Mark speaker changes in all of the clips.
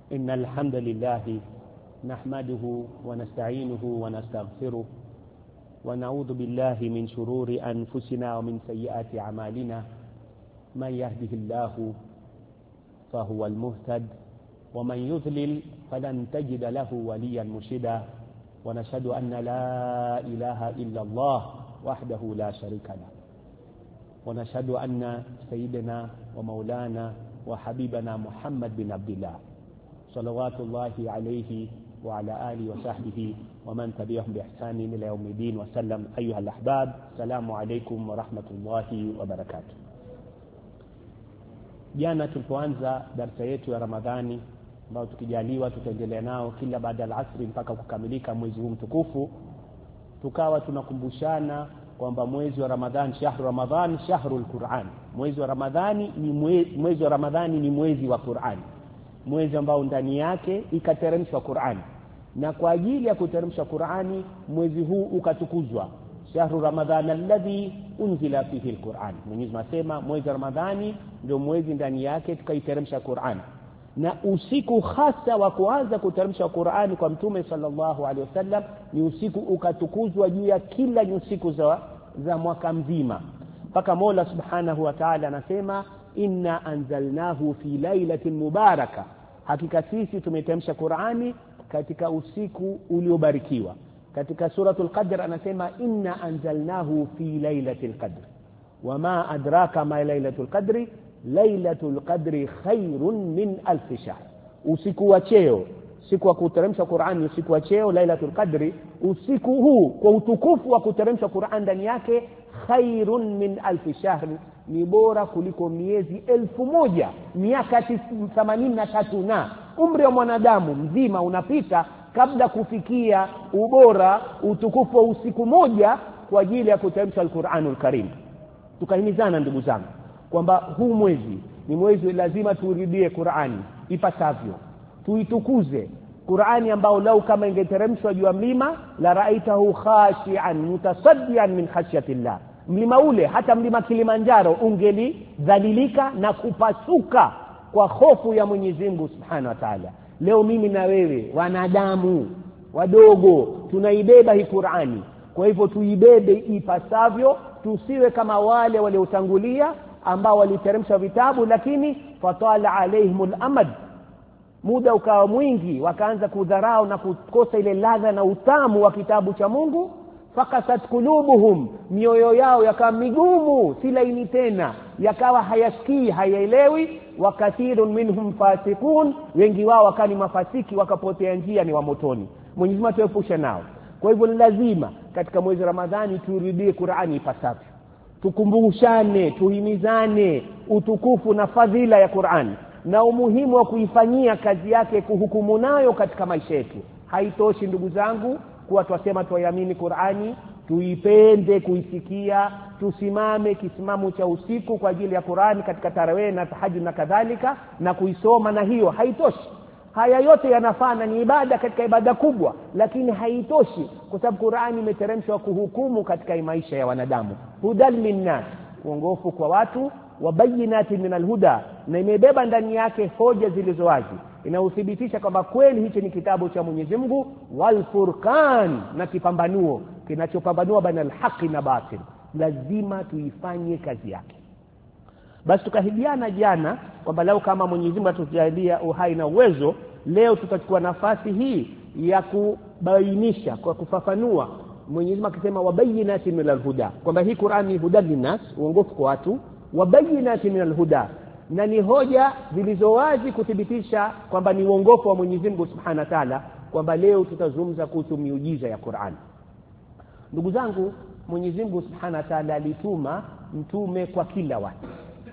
Speaker 1: إن الحمد لله نحمده ونستعينه ونستغفره ونعوذ بالله من شرور أنفسنا ومن سيئات أعمالنا. من يهده الله فهو المهتد ومن يضلل فلن تجد له وليا مرشدا. ونشهد أن لا إله إلا الله وحده لا شريك له. ونشهد أن سيدنا ومولانا وحبيبنا محمد بن عبد الله صلوات الله عليه وعلى آله وصحبه ومن تبعهم بإحسان إلى يوم الدين وسلم. أيها الأحباب، السلام عليكم ورحمة الله وبركاته. Jana tulipoanza darasa yetu ya Ramadhani ambao tukijaliwa tutaendelea nao kila baada ya asri mpaka kukamilika mwezi huu mtukufu, tukawa tunakumbushana kwamba mwezi wa Ramadhani, shahru Ramadhani, shahrul Qur'an. Mwezi wa Ramadhani ni mwezi wa Qur'an. Mwezi ambao ndani yake ikateremshwa Qur'an. Na kwa ajili ya kuteremsha Qur'ani mwezi huu ukatukuzwa. Shahru Ramadhana alladhi unzila fihi alquran. Mwenyezi asema mwezi wa Ramadhani ndio mwezi ndani yake tukaiteremsha Qur'an. Na usiku hasa wa kuanza kuteremsha Qur'ani kwa Mtume sallallahu alaihi wasallam ni usiku ukatukuzwa juu ya kila usiku za mwaka mzima. Mpaka Mola Subhanahu wa Ta'ala anasema inna anzalnahu fi lailatin mubaraka. Hakika sisi tumeteremsha Qur'ani katika usiku uliobarikiwa. Katika suratul Qadr anasema inna anzalnahu fi lailatul qadr. Wama adraka ma lailatul qadri, lailatul qadri khairun min alf shahr. Usiku wa cheo, siku wa kuteremsha Qur'ani, usiku wa cheo lailatul qadri, usiku huu kwa utukufu wa kuteremsha Qur'an ndani yake, khairun min alf shahr, ni bora kuliko miezi 1000. Miaka 83 na umri wa mwanadamu mzima unapita kabla kufikia ubora utukufu wa usiku moja kwa ajili ya kuteremsha al-Qur'anul Karim. Tukahimizana ndugu zangu kwamba huu mwezi ni mwezi lazima turudie Qur'ani ipasavyo, tuitukuze Qur'ani ambao lau kama ingeteremshwa juu ya mlima la ra'aitahu khashi'an mutasaddian min khashyatillah. Mlima ule, hata mlima Kilimanjaro, ungelidhalilika na kupasuka kwa hofu ya Mwenyezi Mungu Subhanahu wa Ta'ala. Leo mimi na wewe wanadamu wadogo tunaibeba hii Qur'ani. Kwa hivyo tuibebe ipasavyo, tusiwe kama wale waliotangulia ambao waliteremsha vitabu lakini fatala alaihimul amad, muda ukawa mwingi, wakaanza kudharau na kukosa ile ladha na utamu wa kitabu cha Mungu. Fakasat kulubuhum, mioyo yao yakawa migumu, si laini tena, yakawa hayasikii, hayaelewi. Wakathirun minhum fasiqun, wengi wao wakani mafasiki, wakapotea njia, ni wa motoni. Mwenyezi Mungu atuepushe nao. Kwa hivyo lazima katika mwezi Ramadhani turudie Qur'ani ipasavyo, tukumbushane, tuhimizane utukufu na fadhila ya Qur'ani na umuhimu wa kuifanyia kazi yake, kuhukumu nayo katika maisha yetu. Haitoshi ndugu zangu kuwa twasema tuamini Qur'ani, tuipende kuisikia, tusimame kisimamo cha usiku kwa ajili ya Qur'ani katika tarawih na tahajjud na kadhalika na kuisoma, na hiyo haitoshi. Haya yote yanafana, ni ibada katika ibada kubwa, lakini haitoshi kwa sababu Qur'ani imeteremshwa kuhukumu katika maisha ya wanadamu. Hudal linnas, uongofu kwa watu, wa bayyinatin minal huda, na imebeba ndani yake hoja zilizo wazi inauthibitisha kwamba kweli hicho ni kitabu cha Mwenyezi Mungu, wal furqan, na kipambanuo kinachopambanua baina al-haqi na batil. Lazima tuifanye kazi yake. Basi tukahidiana jana kwamba lau kama Mwenyezi Mungu atujalia uhai na uwezo, leo tutachukua nafasi hii ya kubainisha, kwa kufafanua. Mwenyezi Mungu akisema wabayyinatin minal huda, kwamba hii Qur'ani ni huda linnas, uongofu kwa watu, wabayyinatin minal huda, na ni hoja zilizowazi kuthibitisha kwamba ni uongofu wa Mwenyezi Mungu Subhanahu wa Ta'ala. Kwamba leo tutazungumza kuhusu miujiza ya Qur'an. Ndugu zangu, Mwenyezi Mungu Subhanahu wa Ta'ala alituma mtume kwa kila watu,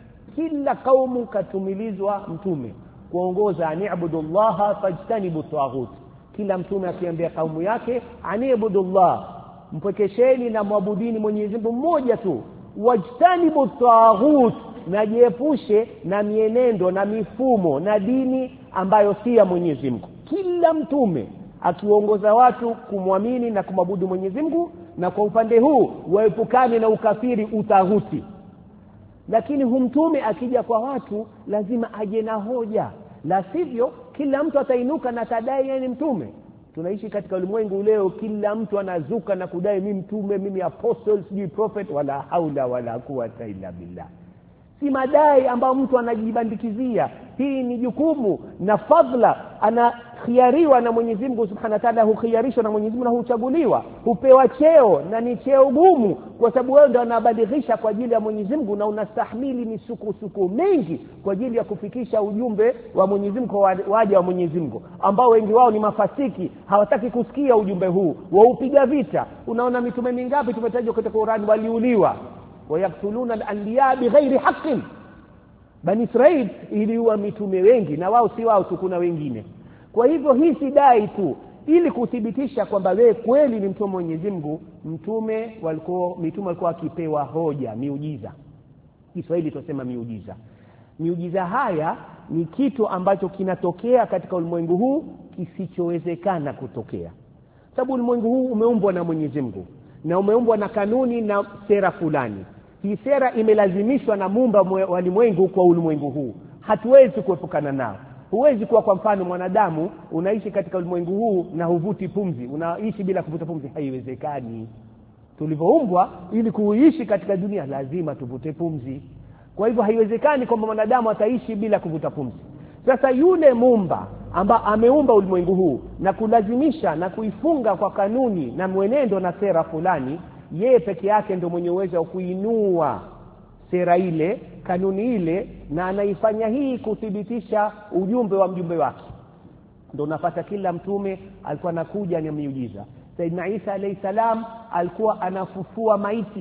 Speaker 1: kila kaumu katumilizwa mtume kuongoza ani'budullaha fajtanibu taghut. Kila mtume akiambia kaumu yake ani'budullah, mpwekesheni na muabudini Mwenyezi Mungu mmoja tu, wajtanibu taghut, na jiepushe na mienendo na mifumo na dini ambayo si ya Mwenyezi Mungu. Kila mtume akiongoza watu kumwamini na kumabudu Mwenyezi Mungu, na kwa upande huu waepukane na ukafiri, utaghuti. Lakini mtume akija kwa watu lazima aje na hoja, la sivyo kila mtu atainuka na tadai yeye ni mtume. Tunaishi katika ulimwengu leo kila mtu anazuka na kudai mimi mtume, mimi apostle, sijui prophet, wala haula wala quwwata illa billah. Si madai ambao mtu anajibandikizia. Hii ni jukumu na fadhila anakhiariwa na Mwenyezi Mungu Subhanahu wa Ta'ala, hukhiarishwa na Mwenyezi Mungu na huchaguliwa, hupewa cheo na ni cheo gumu kwa sababu wewe ndio unabalighisha kwa ajili ya Mwenyezi Mungu na unastahimili misukosuko mengi kwa ajili ya kufikisha ujumbe wa Mwenyezi Mungu kwa waja wa Mwenyezi Mungu ambao wengi wao ni mafasiki, hawataki kusikia ujumbe huu, waupiga vita. Unaona mitume mingapi tumetajwa katika Qur'an waliuliwa, wayaktuluna al-anbiya bighairi haqqin. Bani Israil iliua mitume wengi na wao si wao tu, kuna wengine. Kwa hivyo hii si dai tu ili kuthibitisha kwamba wewe kweli ni mtume wa Mwenyezi Mungu. Mitume walikuwa akipewa hoja, miujiza. Kiswahili tunasema miujiza. Miujiza haya ni kitu ambacho kinatokea katika ulimwengu huu kisichowezekana kutokea. Sababu ulimwengu huu umeumbwa na Mwenyezi Mungu na umeumbwa na kanuni na sera fulani. Hii sera imelazimishwa na Muumba wa ulimwengu kwa ulimwengu huu. Hatuwezi kuepukana nao. Huwezi kuwa kwa mfano mwanadamu unaishi katika ulimwengu huu na huvuti pumzi, unaishi bila kuvuta pumzi, haiwezekani. Tulivyoumbwa ili kuishi katika dunia lazima tuvute pumzi. Kwa hivyo haiwezekani kwamba mwanadamu ataishi bila kuvuta pumzi. Sasa yule Muumba ambaye ameumba ulimwengu huu na kulazimisha na kuifunga kwa kanuni na mwenendo na sera fulani, yeye peke yake ndio mwenye uwezo wa kuinua sera ile, kanuni ile, na anaifanya hii kuthibitisha ujumbe wa mjumbe wake. Ndio unapata kila mtume alikuwa anakuja na miujiza. Sayyidina Isa alayhi salam alikuwa anafufua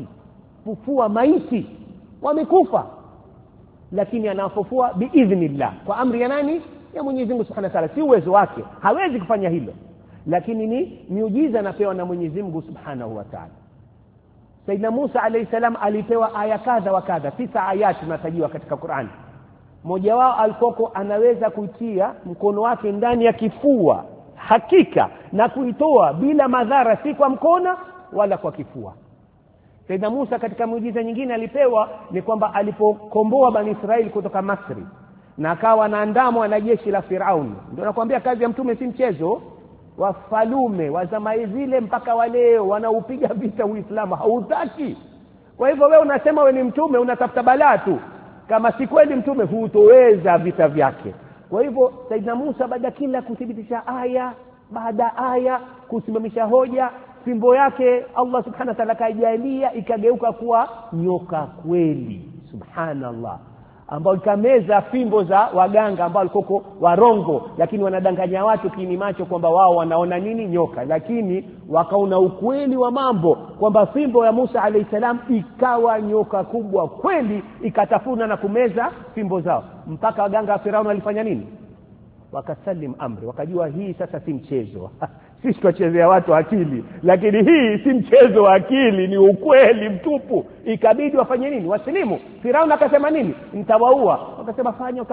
Speaker 1: maiti wamekufa, lakini anafufua biidhnillah, kwa amri ya nani? Ya Mwenyezi Mungu Subhanahu wa Ta'ala. Si uwezo wake, hawezi kufanya hilo, lakini ni miujiza anapewa na Mwenyezi Mungu Subhanahu wa Ta'ala. Sayyidina Musa alayhi salam alipewa aya kadha wa kadha, 9 ayati tunatajiwa katika Qur'an. Mmoja wao alikuwa anaweza kuitia mkono wake ndani ya kifua hakika na kuitoa bila madhara, si kwa mkono wala kwa kifua. Sayyidina Musa katika muujiza nyingine alipewa ni kwamba alipokomboa Bani Israeli kutoka Misri na akawa anaandamwa na jeshi la Firauni. Ndio nakwambia kazi ya mtume si mchezo. Wafalume wa zama zile mpaka wale wanaupiga vita Uislamu hautaki. Kwa hivyo wewe unasema wewe ni mtume, unatafuta balaa tu. Kama si kweli mtume hutoweza vita vyake. Kwa hivyo Sayyidina Musa baada kila kuthibitisha aya baada aya, kusimamisha hoja, fimbo yake Allah Subhanahu wa Ta'ala kaijalia ikageuka kuwa nyoka kweli, subhanallah, ambao ikameza fimbo za waganga ambao walikuwa warongo, lakini wanadanganya watu kiini macho kwamba wao wanaona nini? Nyoka. Lakini wakaona ukweli wa mambo kwamba fimbo ya Musa alayhi salam ikawa nyoka kubwa kweli, ikatafuna na kumeza fimbo zao. Mpaka waganga wa Firauni walifanya nini? Wakasalim amri, wakajua hii sasa si mchezo. Sisi tuachezea watu akili, lakini hii si mchezo wa akili, ni ukweli mtupu. Ikabidi wafanye nini? Wasilimu. Firauni akasema nini? Mtawaua. Wakasema fanya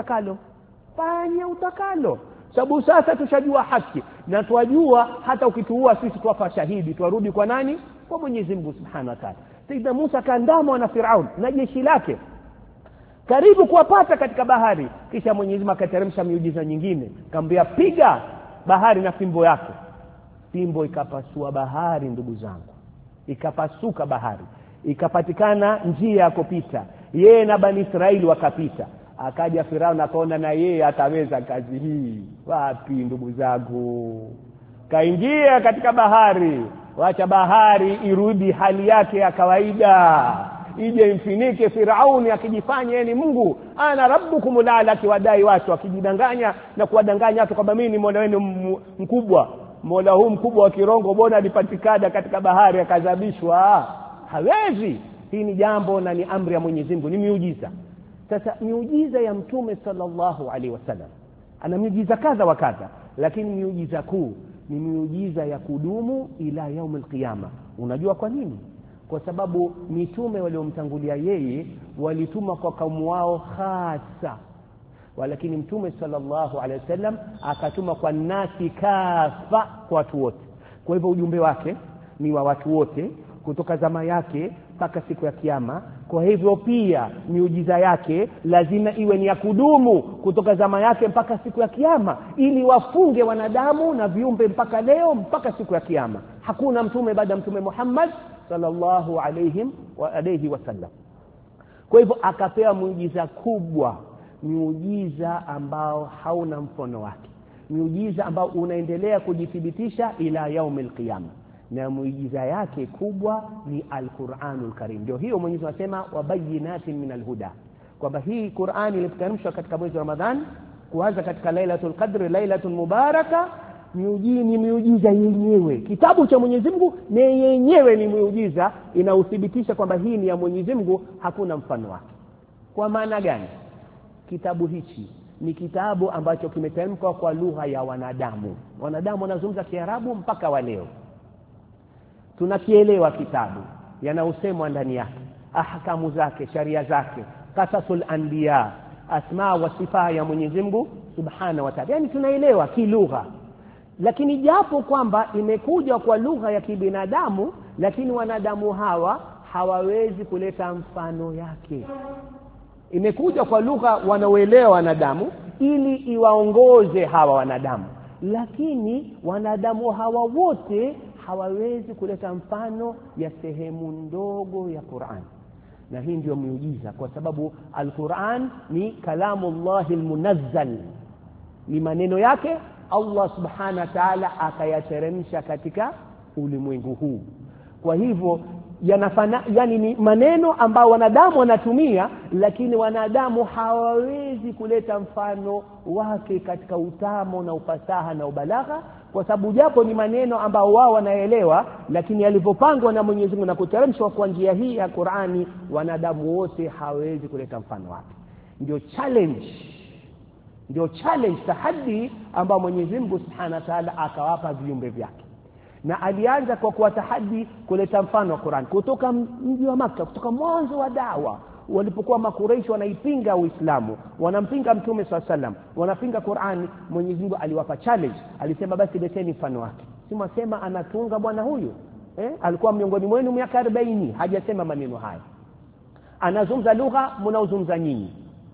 Speaker 1: utakalo. Sababu sasa tushajua haki na tuwajua hata ukituua sisi tuwafa shahidi, tuarudi kwa nani? Kwa Mwenyezi Mungu Subhanahu wa Ta'ala. Sayyidina Musa kaandamwa na Firauni na jeshi lake karibu kuwapata katika bahari. Kisha Mwenyezi Mungu akateremsha miujiza nyingine, akamwambia piga bahari na fimbo yako. Fimbo ikapasua bahari, ndugu zangu, ikapasuka bahari, ikapatikana njia ya kupita, yeye na Bani Israeli wakapita. Akaja Firauni akaona na yeye ataweza kazi hii. Wapi ndugu zangu? Kaingia katika bahari, wacha bahari irudi hali yake ya kawaida, ije mfinike Firauni akijifanya yeye ni Mungu, ana rabbukumul aala, akiwadai watu, akijidanganya na kuwadanganya watu kwamba mimi ni Mola wenu mkubwa. Mola huu mkubwa wa kirongo bona alipatikana katika bahari akadhabishwa. Hawezi. Hii ni jambo na ni amri ya Mwenyezi Mungu, ni miujiza. Sasa miujiza ya Mtume sallallahu alaihi wasallam ana miujiza kadha wa kadha, lakini miujiza kuu ni miujiza ya kudumu ila yaumul qiyama. Unajua kwa nini? Kwa sababu mitume waliomtangulia yeye walituma kwa kaumu wao hasa, walakini Mtume sallallahu alaihi wasallam akatuma kwa nasi kafa, kwa watu wote. Kwa hivyo ujumbe wake ni wa watu wote kutoka zama yake mpaka siku ya kiyama, Kwa hivyo pia miujiza yake lazima iwe ni ya kudumu kutoka zama yake mpaka siku ya kiyama, ili wafunge wanadamu na viumbe mpaka leo, mpaka siku ya kiyama. Hakuna mtume baada ya mtume Muhammad sallallahu alayhi wasallam. Kwa hivyo akapewa muujiza kubwa, muujiza ambao hauna mfano wake, muujiza ambao unaendelea kujithibitisha ila yaumil qiyama. Na muujiza yake kubwa ni Al-Qur'anul Karim. Ndio hiyo Mwenyezi Mungu anasema wabayinatin minal huda, kwamba hii Qur'ani ilipoteremshwa katika mwezi wa Ramadhan, kuanza katika Lailatul Qadr, Lailatul Mubaraka, ni muujiza yenyewe. Kitabu cha Mwenyezi Mungu ni yenyewe ni muujiza, inauthibitisha kwamba hii ni ya Mwenyezi Mungu, hakuna mfano wake. Kwa maana gani? Kitabu hichi ni kitabu ambacho kimetamkwa kwa lugha ya wanadamu. Wanadamu wanazungumza Kiarabu mpaka wa leo. Tunakielewa kitabu, yanayosemwa ndani yake, ahkamu zake, sharia zake, qasasul anbiya, asma wa sifa ya Mwenyezi Mungu subhanahu wa ta'ala. Yani tunaelewa kilugha. Lakini japo kwamba imekuja kwa lugha ya kibinadamu, lakini wanadamu hawa hawawezi kuleta mfano yake. Imekuja kwa lugha wanaoelewa wanadamu ili iwaongoze hawa wanadamu, lakini wanadamu hawa wote hawawezi kuleta mfano ya sehemu ndogo ya Qur'an. Na hii ndio muujiza, kwa sababu Al-Qur'an ni kalamullahi al-munazzal, ni maneno yake Allah subhanahu wa ta'ala akayateremsha katika ulimwengu huu. Kwa hivyo yani ni maneno ambao wanadamu wanatumia, lakini wanadamu hawawezi kuleta mfano wake katika utamu na ufasaha na ubalagha, kwa sababu japo ni maneno ambao wao wanaelewa, lakini yalivyopangwa na Mwenyezi Mungu na kuteremshwa kwa njia hii ya Qur'ani, wanadamu wote hawawezi kuleta mfano wake. Ndio challenge tahaddi ambao Mwenyezi Mungu Subhanahu wa Ta'ala akawapa viumbe vyake. Na alianza kwa kuwatahadi kuleta mfano wa Qur'an kutoka mji wa Makkah, kutoka mwanzo wa dawa, walipokuwa Makuraishi wanaipinga Uislamu, wanampinga Mtume SAW, wanapinga Qur'an. Mwenyezi Mungu aliwapa challenge, alisema basi leteni mfano wake. Sema anatunga bwana huyu, alikuwa miongoni mwenu miaka 40, hajasema maneno haya. Anazungumza lugha mnaozungumza nyinyi,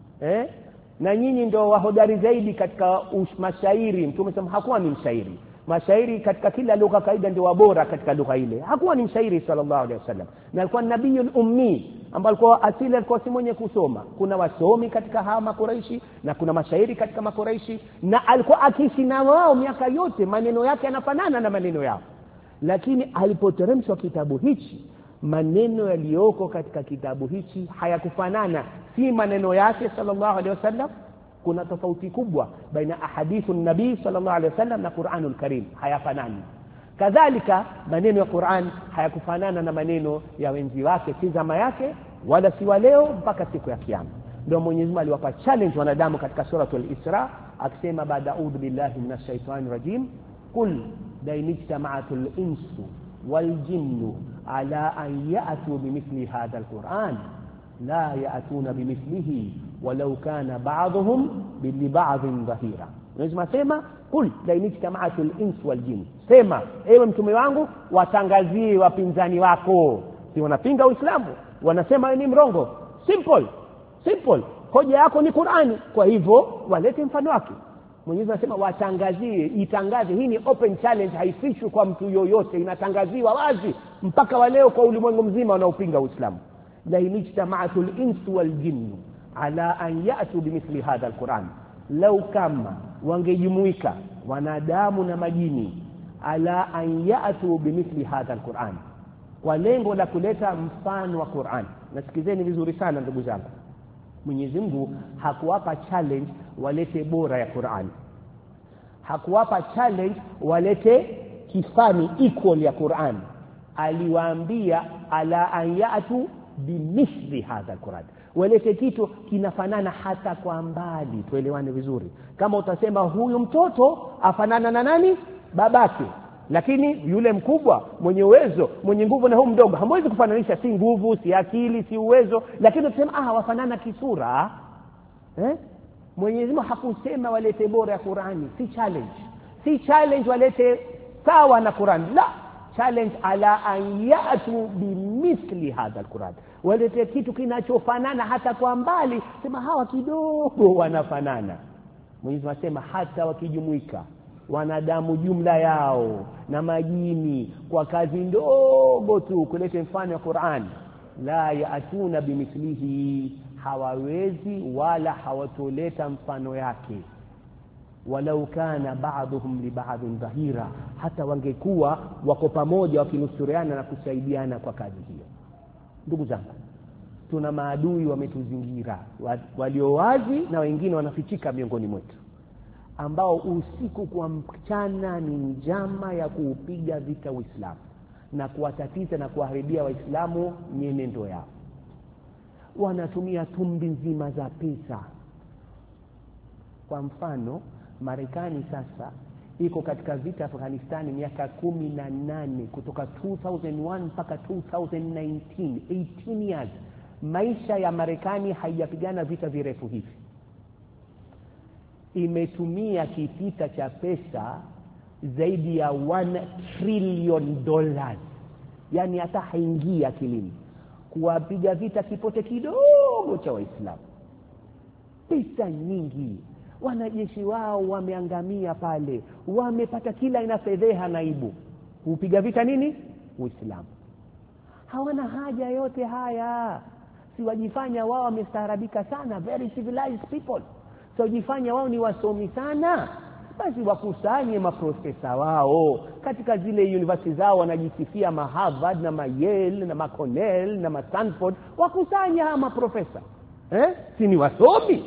Speaker 1: na nyinyi ndio wahodari zaidi katika mashairi. Mtume SAW hakuwa ni mshairi. Mashairi katika kila lugha kaida ndio wabora katika lugha ile. Hakuwa ni mshairi sallallahu alaihi wasallam. Na alikuwa nabiyul ummi, ambaye alikuwa asili alikuwa si mwenye kusoma. Kuna wasomi katika hawa Makuraishi na kuna mashairi katika Makuraishi, na alikuwa akiishi na wao miaka yote, maneno yake yanafanana na maneno yao. Lakini alipoteremshwa kitabu hichi, maneno yaliyoko katika kitabu hichi hayakufanana, si maneno yake sallallahu alaihi wasallam. Kuna tofauti kubwa baina ahadithu nabii sallallahu alaihi wasallam na Qur'anul Karim, hayafanani. Kadhalika maneno ya Qur'an hayakufanana na maneno ya wenzi wake, si zama yake wala si wa leo mpaka siku ya kiyama. Ndio Mwenyezi Mungu aliwapa challenge wanadamu katika suratul Isra akisema, baada a'udhu billahi minash shaitani rajim, qul la inijtama'atul insu wal jinnu ala an ya'tu bimithli hadha alquran la ya'tuna bimithlihi walau kana ba'dhum bi ba'dhin dhahira. Lazima sema kul la inijtama'atul insu wal jinn, sema ewe mtume wangu, watangazie wapinzani wako, si wanapinga Uislamu, wanasema ni mrongo. Simple, hoja yako ni Qur'ani, kwa hivyo walete mfano wake. Mwenyezi anasema watangazie, itangaze. Hii ni open challenge, haifishwi kwa mtu yoyote, inatangaziwa wazi mpaka wa leo kwa ulimwengu mzima wanaopinga Uislamu. La inijtama'atul insu wal jinnu ala an ya'tu bimithli hadha alquran, law kama wangejumuika wanadamu na majini, ala an ya'tu bimithli hadha alquran, kwa lengo la kuleta mfano wa Qur'an. Nasikizeni vizuri sana ndugu zangu, Mwenyezi Mungu hakuwapa challenge walete bora ya Qur'an, hakuwapa challenge walete kifani equal ya Qur'an. Aliwaambia ala an ya'tu bimithli hadha alquran, walete kitu kinafanana hata kwa mbali. Tuelewane vizuri. Kama utasema huyu mtoto afanana na nani? Babake, lakini yule mkubwa mwenye uwezo, mwenye nguvu, na huyu mdogo, hamwezi kufananisha, si nguvu, si akili, si uwezo, lakini utasema wafanana kisura. Mwenyezi Mungu hakusema walete bora ya Qur'ani, si challenge walete sawa na Qur'an. La, challenge ala an yatu bimithli hadha alquran, walete kitu kinachofanana hata kwa mbali, sema hawa kidogo wanafanana. Mwenyezi Mungu asema hata wakijumuika wanadamu jumla yao na majini kwa kazi ndogo tu kuleta mfano wa Qur'an, la yaatuna bimithlihi, hawawezi wala hawatoleta mfano yake. Walau kana ba'dhum li ba'dhin dhahira, hata wangekuwa wako pamoja wakinusuriana na kusaidiana kwa kazi hiyo. Ndugu zangu, tuna maadui wametuzingira, walio wazi na wengine wanafichika miongoni mwetu, ambao usiku kwa mchana ni njama ya kuupiga vita Uislamu na kuwatatiza na kuwaharibia Waislamu mienendo yao. Wanatumia tumbi nzima za pesa. Kwa mfano, Marekani sasa iko katika vita Afghanistan miaka 18 kutoka 2001 mpaka 2019, 18 years. Maisha ya Marekani haijapigana vita virefu hivi. Imetumia kitita cha pesa zaidi ya $1 trillion, yani hata haingia akilini, kuwapiga vita kipote kidogo cha Waislamu. Pesa nyingi, wanajeshi wao wameangamia pale, wamepata kila ina fedheha na aibu. Kupiga vita nini? Uislamu. Hawana haja yote haya. Si wajifanya wao wamestaarabika sana, very civilized people. So wajifanya wao ni wasomi sana, basi wakusanye maprofesa wao katika zile university zao, wanajisifia Harvard na Yale na Cornell na Stanford, wakusanye hao maprofesa. Si ni wasomi?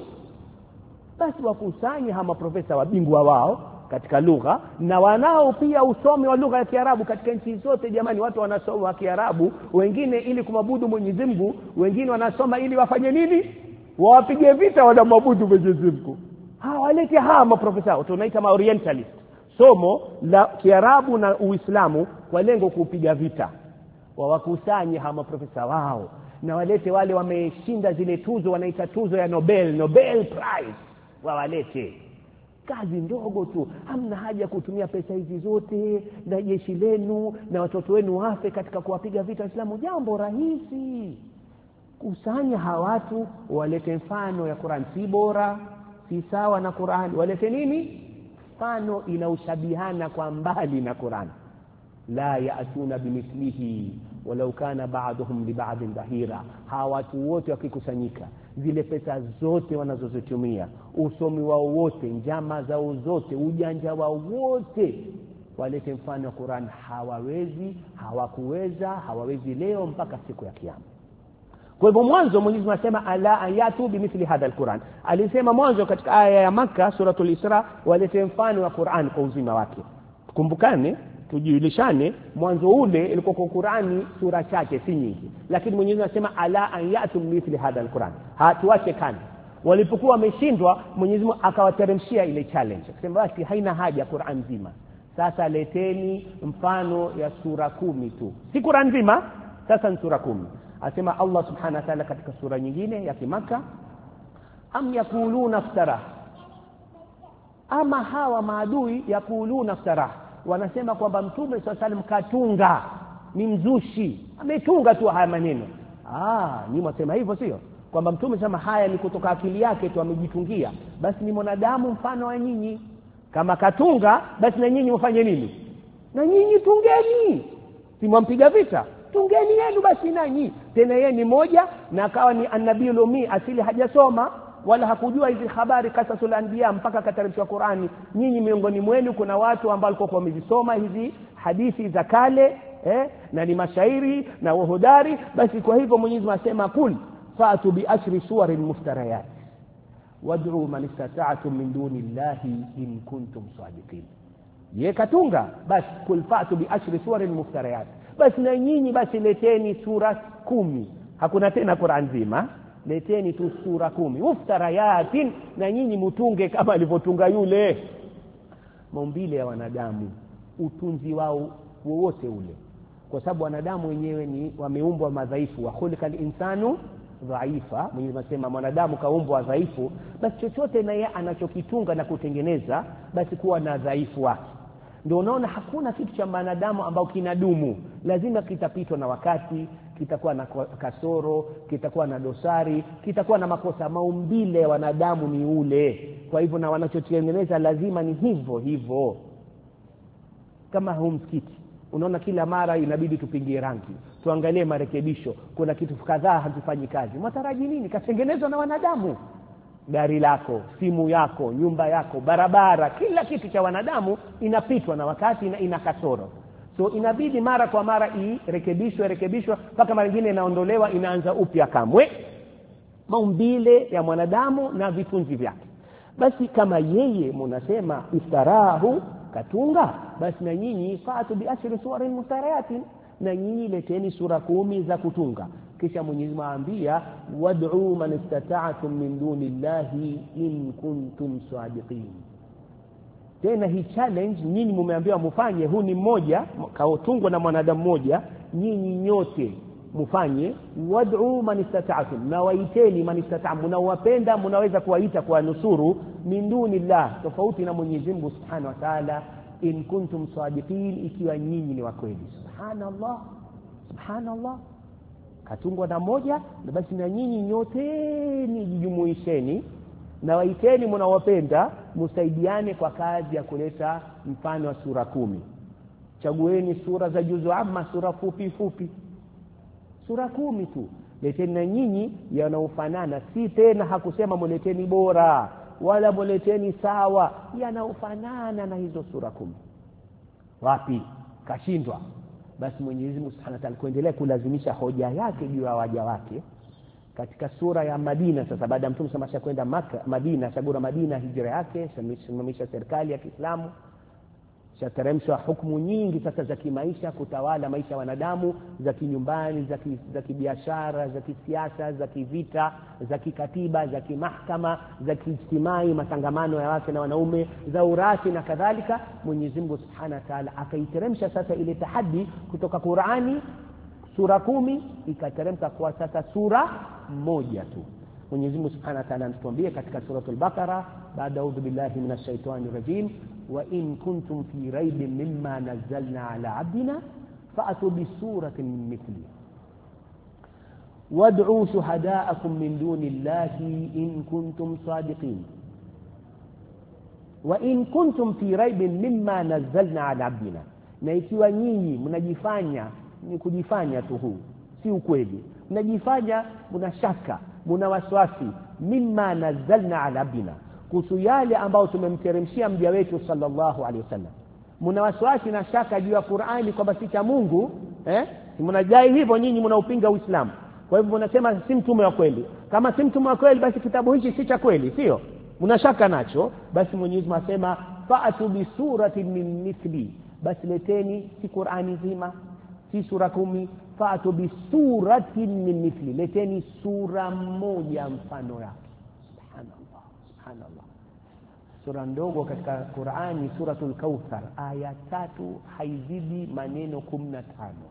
Speaker 1: Basi wakusanye hao maprofesa wabingwa wao katika lugha, na wanao pia usomi wa lugha ya Kiarabu katika nchi zote. Jamani, watu wanasoma wa Kiarabu, wengine ili kumabudu Mwenyezi Mungu, wengine wanasoma ili wafanye nini? Wapige vita wala mabudu Mwenyezi Mungu. Hawalete hawa maprofesa, tunaita orientalist, somo la Kiarabu na Uislamu kwa lengo kupiga vita. Wawakusanye hawa maprofesa wao na walete wale wameshinda zile tuzo, wanaita tuzo ya Nobel Prize, wawalete. Kazi ndogo tu, hamna haja kutumia pesa hizi zote na jeshi lenu na watoto wenu wafe katika kuwapiga vita Waislamu. Jambo rahisi. Kusanya hawa watu, walete mfano ya Qur'an, si bora, si sawa na Qur'an, walete nini? Mfano inaushabihana kwa mbali na Qur'an. La yaatuna bimithlihi walau kana ba'dhum li ba'dhin dhahira. Hawa watu wote wakikusanyika, zile pesa zote wanazozitumia, usomi wao wote, njama zao zote, ujanja wao wote, walete mfano wa Qur'an, hawawezi, hawakuweza, hawawezi leo mpaka siku ya Kiyama. Kwa hivyo mwanzo Mwenyezi Mungu anasema ala ayatu bimithli hadha alquran. Alisema mwanzo katika aya ya Makkah suratul Isra, walete mfano wa Qur'an kwa uzima wake. Kumbukane, tujulishane, mwanzo ule ilikuwa kwa Qur'ani sura chache, si nyingi, lakini Mwenyezi Mungu anasema ala ayatu bimithli hadha alquran. Hatuache kana. Walipokuwa wameshindwa, Mwenyezi Mungu akawateremshia ile challenge, akasema basi haina haja Qur'an nzima, sasa leteni mfano ya sura 10 tu, si Qur'an nzima, sasa ni sura 10. Asema Allah subhanahu wa ta'ala katika sura nyingine ya Kimaka, am yakuluna iftara, ama hawa maadui yakuluna iftara, wanasema kwamba Mtume SAW katunga, ni mzushi, ametunga tu haya maneno. Ni mwasema hivyo sio? Kwamba Mtume sama haya ni kutoka akili yake tu amejitungia, basi ni mwanadamu mfano wa nyinyi. Kama katunga, basi na nyinyi mfanye nini? Na nyinyi tungeni. Si mwampiga vita? Tungeni yenu basi nanyi. Tena yeye ni moja na akawa ni an-nabiyul ummi, asili hajasoma wala hakujua hizi habari kasasul anbiya mpaka kateremshwa Qur'ani. Nyinyi miongoni mwenu kuna watu ambao walikuwa wamezisoma hizi hadithi za kale, na ni mashairi na wahodari. Basi kwa hivyo Mwenyezi Mungu asema kul fa'tu bi ashri suwarin muftariyat wad'u man istata'tum min dunillahi in kuntum sadiqin. Yeye katunga, basi kul fa'tu bi ashri suwarin muftariyat, basi na nyinyi basi leteni sura 10. Hakuna tena Qur'an nzima, leteni tu sura 10 muftarayatin, na nyinyi mutunge kama alivyotunga yule. Maumbile ya wanadamu, utunzi wao wote ule, kwa sababu wanadamu wenyewe ni wameumbwa madhaifu, wa khuliqal insanu dhaifa. Mwenyezi anasema mwanadamu kaumbwa dhaifu, basi chochote na yeye anachokitunga na kutengeneza basi kuwa na dhaifu wake. Ndio unaona hakuna kitu cha wanadamu ambao kinadumu, lazima kitapitwa na wakati, kitakuwa na kasoro, kitakuwa na dosari, kitakuwa na makosa. Maumbile ya wanadamu ni ule, kwa hivyo na wanachotengeneza lazima ni hivyo hivyo. Kama huu msikiti unaona kila mara inabidi tupingie rangi, tuangalie marekebisho, kuna kitu kadhaa hakifanyi kazi. Mataraji nini? Katengenezwa na wanadamu. Gari lako, simu yako, nyumba yako, barabara, kila kitu cha wanadamu inapitwa na wakati na ina kasoro. So inabidi mara kwa mara irekebishwe mpaka mara nyingine inaondolewa, inaanza upya kamwe. Maumbile ya mwanadamu na vitunzi vyake. Basi kama yeye mnasema iftarahu, katunga, basi na nyinyi fa'atu bi ashri suwarin mustariyatin, na nyinyi leteni sura 10 za kutunga. Kisha Mwenyezi Mungu aambia wad'u man istata'tum min dunillahi in kuntum sadiqin. Tena hii challenge nyinyi mmeambiwa mfanye, huu ni mmoja kautungwa na mwanadamu mmoja, nyinyi nyote mfanye. Wad'u man istata'tum, na waiteni man istata'tum, mnawapenda mnaweza kuwaita kwa nusuru min dunillah, tofauti na Mwenyezi Mungu Subhanahu wa Ta'ala, in kuntum sadiqin, ikiwa nyinyi ni wa kweli. Subhanallah, subhanallah. Katungwa na moja, na basi na nyinyi nyote nijumuisheni na waiteni mnawapenda, msaidiane kwa kazi ya kuleta mfano wa sura 10. Chagueni sura za juzu amma, sura fupi fupi, sura 10 tu leteni, na nyinyi yanaofanana. Si tena hakusema mleteni bora wala mleteni sawa, yanaofanana na hizo sura 10. Wapi kashindwa? Basi Mwenyezi Mungu Subhanahu wa Ta'ala kuendelea kulazimisha hoja yake juu ya waja wake katika sura ya Madina. Sasa baada ya Mtume samasha kwenda Madina, chagura Madina, hijra yake, simamisha serikali ya Kiislamu, shateremshwa hukumu nyingi sasa za kimaisha, kutawala maisha ya wanadamu, za kinyumbani, za kibiashara, za kisiasa, za kivita, za kikatiba, za kimahakama, za kiijtimai, matangamano ya wake na wanaume, za urathi na kadhalika. Mwenyezi Mungu Subhanahu wa Ta'ala akaiteremsha sasa ile tahaddi kutoka Qur'ani sura 10 ikateremka kwa sasa sura 1 tu. Mwenyezi Mungu Subhanahu wa Ta'ala anatuambia katika suratul Baqara, baada a'udhu billahi minash shaitani rajim, wa in kuntum fi raibin mimma nazzalna ala 'abdina fa'atu bi suratin min mithlihi wad'u shuhada'akum min dunillahi in kuntum sadiqin. Wa in kuntum fi raibin mimma nazzalna ala 'abdina, na ikiwa nyinyi mnajifanya ni kujifanya tu, huu si ukweli, mnajifanya mna shaka, mna waswasi, mimma nazzalna ala abdina, kuhusu yale ambao tumemteremshia mja wetu sallallahu alaihi wasallam. Mna waswasi na shaka juu ya Qur'ani kwamba si cha Mungu, mnajai hivyo, nyinyi mnaupinga Uislamu. Kwa hivyo mnasema si mtume wa kweli. Kama si mtume wa kweli, basi kitabu hichi si cha kweli, sio? Mna shaka nacho. Basi Mwenyezi Mungu asema fa'atu bi suratin min mithli, basi leteni si Qur'ani nzima, si sura 10, fa'atu bi suratin min mithli, leteni sura moja mfano yake. Subhanallah, subhanallah. Sura ndogo katika Qur'ani, suratul Kauthar, aya 3, haizidi maneno 15.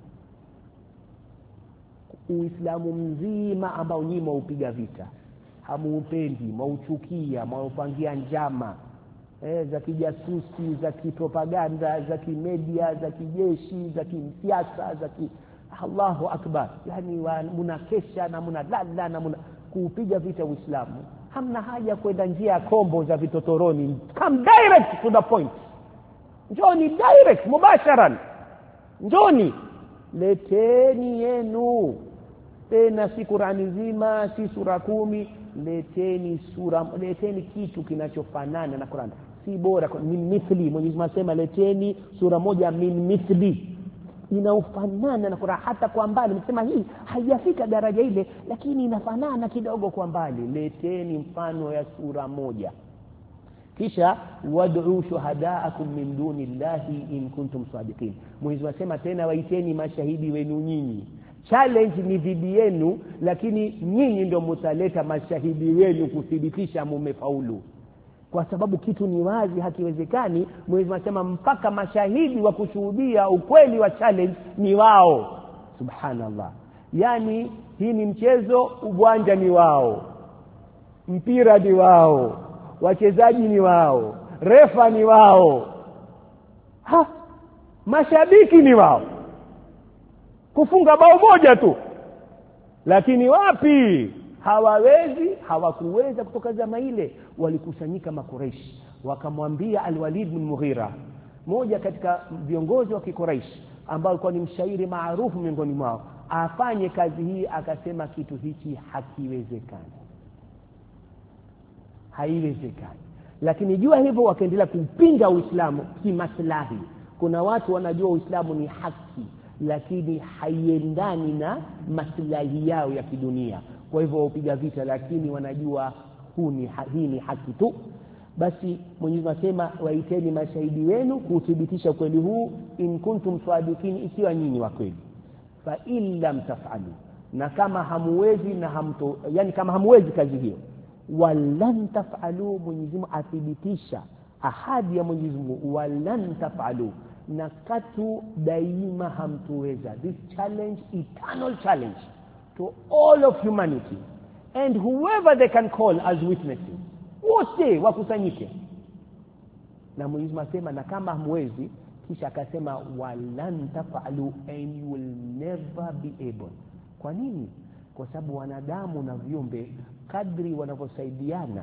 Speaker 1: Uislamu mzima ambao nyinyi mwaupiga vita, hamuupendi, mwauchukia, mwaupangia njama za kijasusi, za kipropaganda, za kimedia, za kijeshi, za kisiasa, za Allahu akbar, yani mnakesha na mnalala na kuupiga vita Uislamu. Hamna haja kwenda njia ya kombo za vitotoroni. Come direct to the point. Njoni direct, mubasharan. Njoni leteni yenu, tena si Qur'ani nzima, si sura 10, leteni kitu kinachofanana na Qur'an, si bora min mithli. Mwenyezi Mungu asema leteni sura moja min mithli, inaofanana na Qur'an hata kwa mbali. Msema hii haijafika daraja ile, lakini inafanana kidogo kwa mbali. Leteni mfano ya sura moja. Kisha wad'u shuhada'akum min dunillahi in kuntum sadiqin. Mwenyezi Mungu asema tena waiteni mashahidi wenu nyinyi. Challenge ni dhidi yenu, lakini nyinyi ndio mtaleta mashahidi wenu kuthibitisha mumefaulu. Kwa sababu kitu ni wazi, hakiwezekani. Mwenyezi Mungu asema mpaka mashahidi wa kushuhudia ukweli wa challenge ni wao. Subhanallah. Yani hii ni mchezo, uwanja ni wao, mpira ni wao, wachezaji ni wao, refa ni wao. mashabiki ni wao, kufunga bao moja tu, lakini wapi, hawakuweza kutoka zama ile. Walikusanyika Makuraishi, wakamwambia Al-Walid bin Mughira, moja katika viongozi wa Kikuraishi ambao alikuwa ni mshairi maarufu miongoni mwao, afanye kazi hii. Akasema kitu hichi hakiwezekani, haiwezekani. Lakini jua hivyo wakaendelea kupinga Uislamu kimaslahi. Kuna watu wanajua Uislamu ni haki, lakini haiendani na maslahi yao ya kidunia, kwa hivyo wapiga vita, lakini wanajua hii ni haki tu. Basi Mwenyezi Mungu asema, waiteni mashahidi wenu kuthibitisha kweli huu, in kuntum sadiqin, ikiwa nyinyi wa kweli. Fa illam taf'alu, na kama hamuwezi kama hamuwezi kazi hiyo, walan taf'alu, Mwenyezi Mungu athibitisha ahadi ya Mwenyezi Mungu, walan taf'alu, na katu daima hamtuweza. This challenge, eternal challenge to all of humanity, and whoever they can call as witnesses, wote wakusanyike. Na Mwenyezi Mungu asema, na kama hamwezi, kisha akasema walan taf'alu, and you will never be able. Kwa nini? Kwa sababu wanadamu na viumbe kadri wanavyosaidiana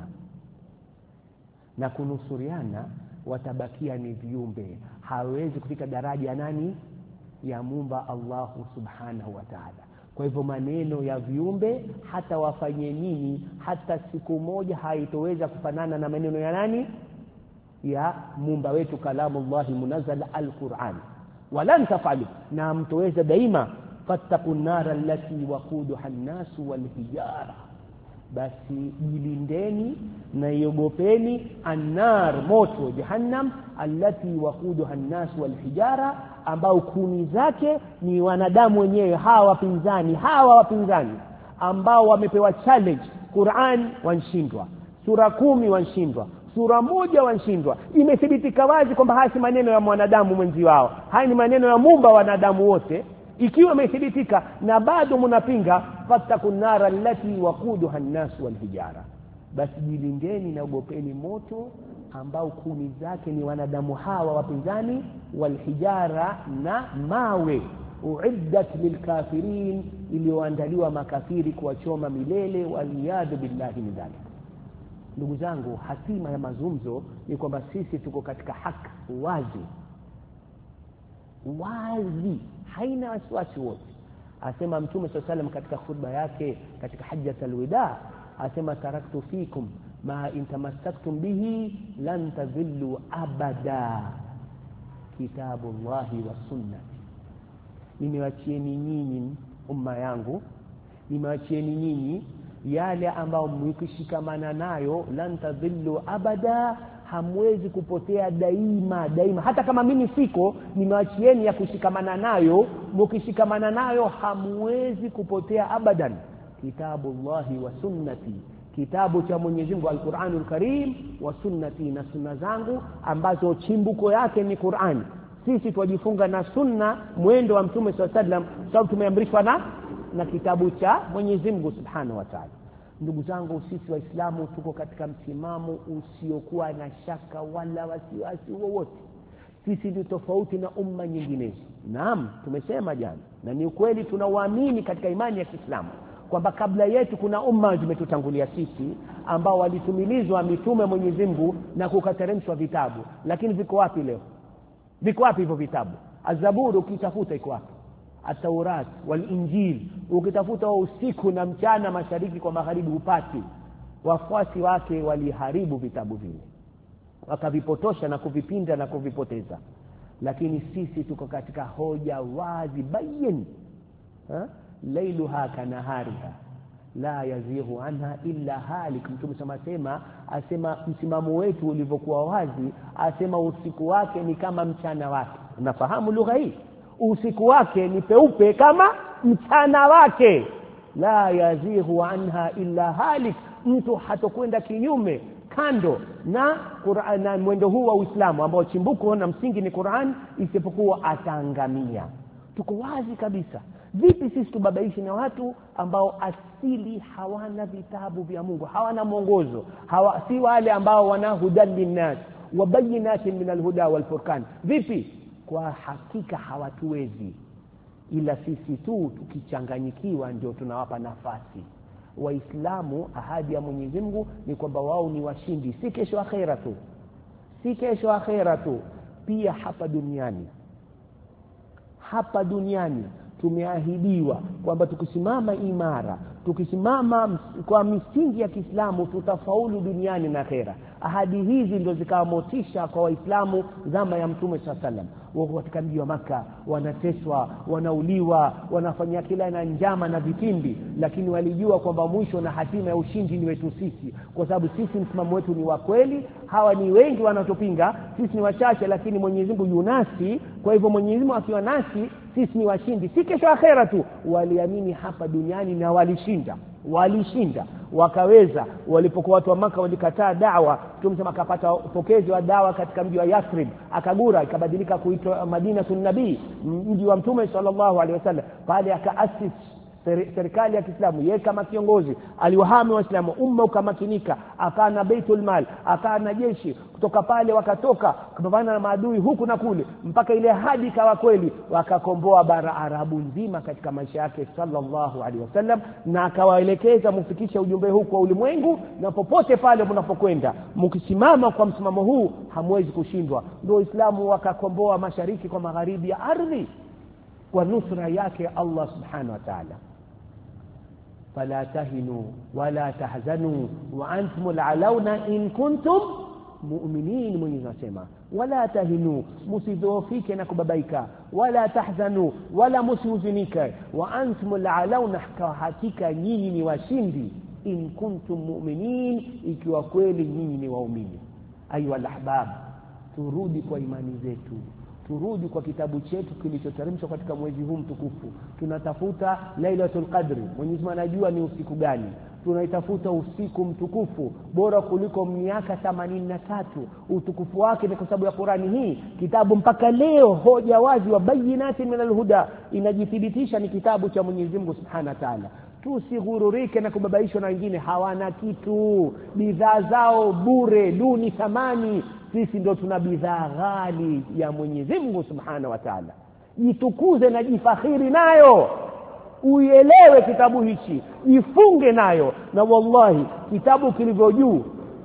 Speaker 1: na kunusuriana, watabakia ni viumbe, hawezi kufika daraja nani? Ya Muumba Allah subhanahu wa ta'ala. Kwa hivyo maneno ya viumbe hata wafanye nini, hata siku moja haitoweza kufanana na maneno ya nani? Ya Muumba wetu, kalamullah munazzal al-Qur'an. Walan tafalu, na mtoweza daima. Fattaqun nar allati waquduha an-nas wal hijara, basi jilindeni na iogopeni an-nar, moto jahannam, allati waquduha an-nas wal hijara, ambao kuni zake ni wanadamu wenyewe. Hawa wapinzani ambao wamepewa challenge, Qur'an wanshindwa, sura 10 wanshindwa, sura 1 wanshindwa. Imethibitika wazi kwamba haya si maneno ya mwanadamu mwenzi wao, haya ni maneno ya Muumba wanadamu wote. Ikiwa imethibitika na bado mnapinga, fattakun nara allati waquduha an-nas wal hijara, basi jilindeni na ogopeni moto ambao kuni zake ni wanadamu hawa wapinzani, wal hijara, na mawe. Uiddat lilkafirin, iliyoandaliwa makafiri kuwachoma milele, waliyadu billahi min dhalik. Ndugu zangu, hatima ya mazungumzo ni kwamba sisi tuko katika haki wazi, haina wasiwasi wote. Asema Mtume SAW katika khutba yake katika hajjatul wida, asema taraktu fikum ma in tamassaktum bihi lan tadhillu abada, kitabullahi wa sunnati. Nimewachieni nyinyi umma yangu, nimewachieni nyinyi yale ambao mkishikamana nayo, lan tadhillu abada, hamwezi kupotea daima. Hata kama mimi siko, nimewachieni ya kushikamana nayo, mkishikamana nayo hamwezi kupotea abadan. Kitabullahi wa sunnati, kitabu cha Mwenyezi Mungu Al-Qur'anul Karim, wa sunnati, na sunna zangu ambazo chimbuko yake ni Qur'an. Sisi tujifunga na sunna, mwendo wa Mtume SAW, sababu tumeamrishwa na kitabu cha Mwenyezi Mungu Subhanahu wa Ta'ala. Ndugu zangu, sisi Waislamu tuko katika msimamo usiokuwa na shaka wala wasiwasi wowote. Sisi ni tofauti na umma nyinginezo. Naam, tumesema jana, na ni ukweli, tunawaamini katika imani ya Kiislamu kwamba kabla yetu kuna umma zimetutangulia sisi ambao walitumilizwa mitume Mwenyezi Mungu na kukateremshwa vitabu. Lakini viko wapi leo? Viko wapi hivyo vitabu? Az-Zabur ukitafuta iko wapi? At-Taurat wal Injil ukitafuta usiku na mchana, mashariki kwa magharibi, upati. Wafuasi wake waliharibu vitabu vile, wakavipotosha na kuvipinda na kuvipoteza. Lakini sisi tuko katika hoja wazi bayin, lailuha kanahariha la yazighu anha illa halik. Mtume asema msimamo wetu ulivyokuwa wazi, asema usiku wake ni kama mchana wake. Unafahamu lugha hii? Usiku wake ni peupe kama mchana wake. La yazighu anha illa halik, mtu hatokwenda kinyume kando na Qur'an na mwendo huu wa Uislamu ambao chimbuko na msingi ni Qur'an, isipokuwa ataangamia. Tuko wazi kabisa. Vipi sisi tubabaishi na watu ambao asili hawana vitabu vya Mungu, hawana mwongozo, si wale ambao wana hudal linnas, wa bayyinatin min alhuda wal furqan. Vipi? Kwa hakika hawatuwezi, ila sisi tu tukichanganyikiwa ndio tunawapa nafasi. Waislamu, ahadi ya Mwenyezi Mungu ni kwamba wao ni washindi, si kesho akhera tu, si kesho akhera tu, pia hapa duniani. Hapa duniani tumeahidiwa kwamba tukisimama imara, tukisimama kwa misingi ya Kiislamu, tutafaulu duniani na akhera. Ahadi hizi ndio zikawa motisha kwa Waislamu zama ya Mtume sallam. Wao katika mji wa Maka wanateswa, wanauliwa, wanafanya kila na njama na vitimbi, lakini walijua kwamba mwisho na hatima ya ushindi ni wetu sisi, kwa sababu sisi msimamo wetu ni wa kweli. Hawa ni wengi wanatupinga, sisi ni wachache, lakini Mwenyezi Mungu yunasi. Kwa hivyo Mwenyezi Mungu akiwa nasi, sisi ni washindi, si kesho akhera tu. Waliamini hapa duniani na walishinda wakaweza. Walipokuwa watu wa Maka walikataa da'wa, tumsema akapata pokezi wa da'wa katika mji wa Yathrib, akagura ikabadilika kuitwa Madinatun Nabii, mji wa Mtume sallallahu alaihi wasallam. Pale akaasisi serikali ya Kiislamu, yeye kama kiongozi aliwahami Waislamu, umma ukamakinika, akawa na Baitul Mal, akawa na jeshi. Kutoka pale wakatoka kupambana na maadui huku na kule, mpaka ile ahadi kawa kweli, wakakomboa bara Arabu nzima katika maisha yake sallallahu alaihi wasallam, na akawaelekeza mfikishe ujumbe huu kwa ulimwengu, na popote pale mnapokwenda mkisimama kwa msimamo huu hamwezi kushindwa. Ndio Uislamu wakakomboa mashariki kwa magharibi ya ardhi kwa nusra yake Allah subhanahu wa ta'ala. Fala tahinu wala tahzanu wa antumul alauna in kuntum mu'minin. Mwenyezi anasema wala tahinu, msidhoofike na kubabaika, wala tahzanu, wala msihuzunike, wa antumul alauna, hakika nyinyi ni washindi, in kuntum mu'minin, ikiwa kweli nyinyi ni waumini. Ayu alahbab, turudi kwa imani zetu, turudi kwa kitabu chetu kilichoteremshwa katika mwezi huu mtukufu. Tunatafuta Lailatul Qadr, Mwenyezi Mungu anajua ni usiku gani. Tunaitafuta usiku mtukufu bora kuliko miaka 83. Utukufu wake ni kwa sababu ya Qur'ani hii, kitabu mpaka leo hoja wazi wa bayyinatin min alhuda inajithibitisha ni kitabu cha Mwenyezi Mungu Subhanahu wa Ta'ala. Tusighururike na kubabaishwa na wengine, hawana kitu, bidhaa zao bure, duni thamani. Sisi ndio tuna bidhaa ghali ya Mwenyezi Mungu Subhanahu wa Ta'ala. Jitukuze na jifakhiri nayo, uielewe kitabu hichi, ifunge nayo. Na wallahi kitabu kilivyo juu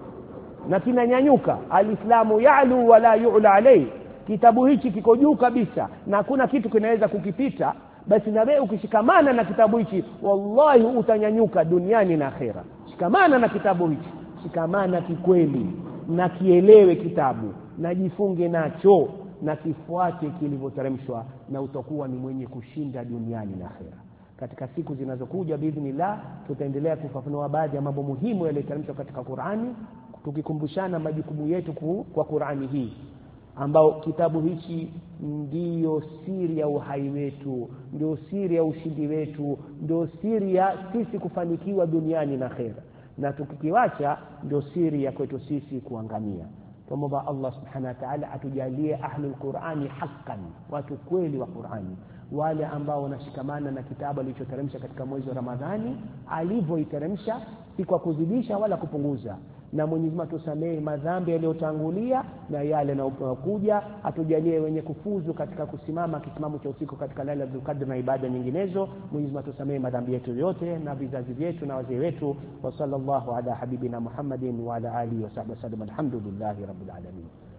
Speaker 1: na kinanyanyuka, alislamu ya'lu wala yu'la alayhi. Kitabu hichi kiko juu kabisa na hakuna kitu kinaweza kukipita. Basi na wewe ukishikamana na kitabu hichi, wallahi utanyanyuka duniani na akhera. Shikamana na kitabu hichi, shikamana kikweli na kielewe kitabu, na jifunge nacho na kifuate kilivyoteremshwa, na utakuwa ni mwenye kushinda duniani na akhera. Katika siku zinazokuja biidhnillah tutaendelea kufafanua baadhi ya mambo muhimu yaliyoteremshwa katika Qur'ani, tukikumbushana majukumu yetu kwa Qur'ani hii, ambao kitabu hichi ndiyo siri ya uhai wetu, ndio siri ya ushindi wetu, ndio siri ya sisi kufanikiwa duniani na akhera, na tukikiwacha ndio siri ya kwetu sisi kuangamia. Tumomba Allah subhanahu wa ta'ala atujalie ahlul Qur'ani haqqan, watu kweli wa Qur'ani, wale ambao wanashikamana na kitabu alichoteremsha katika mwezi wa Ramadhani alivyoiteremsha, si kwa kuzidisha wala kupunguza. Na Mwenyezi Mungu atusamehe madhambi yaliyotangulia na yale yanayokuja, atujalie wenye kufuzu katika kusimama kisimamo cha usiku katika Lailatul Qadr na ibada nyinginezo. Mwenyezi Mungu atusamehe madhambi yetu yote na vizazi vyetu na wazee wetu. Wa sallallahu ala habibina Muhammadin wa ala alihi wa sahbihi wasallam. Alhamdulillahi rabbil alamin.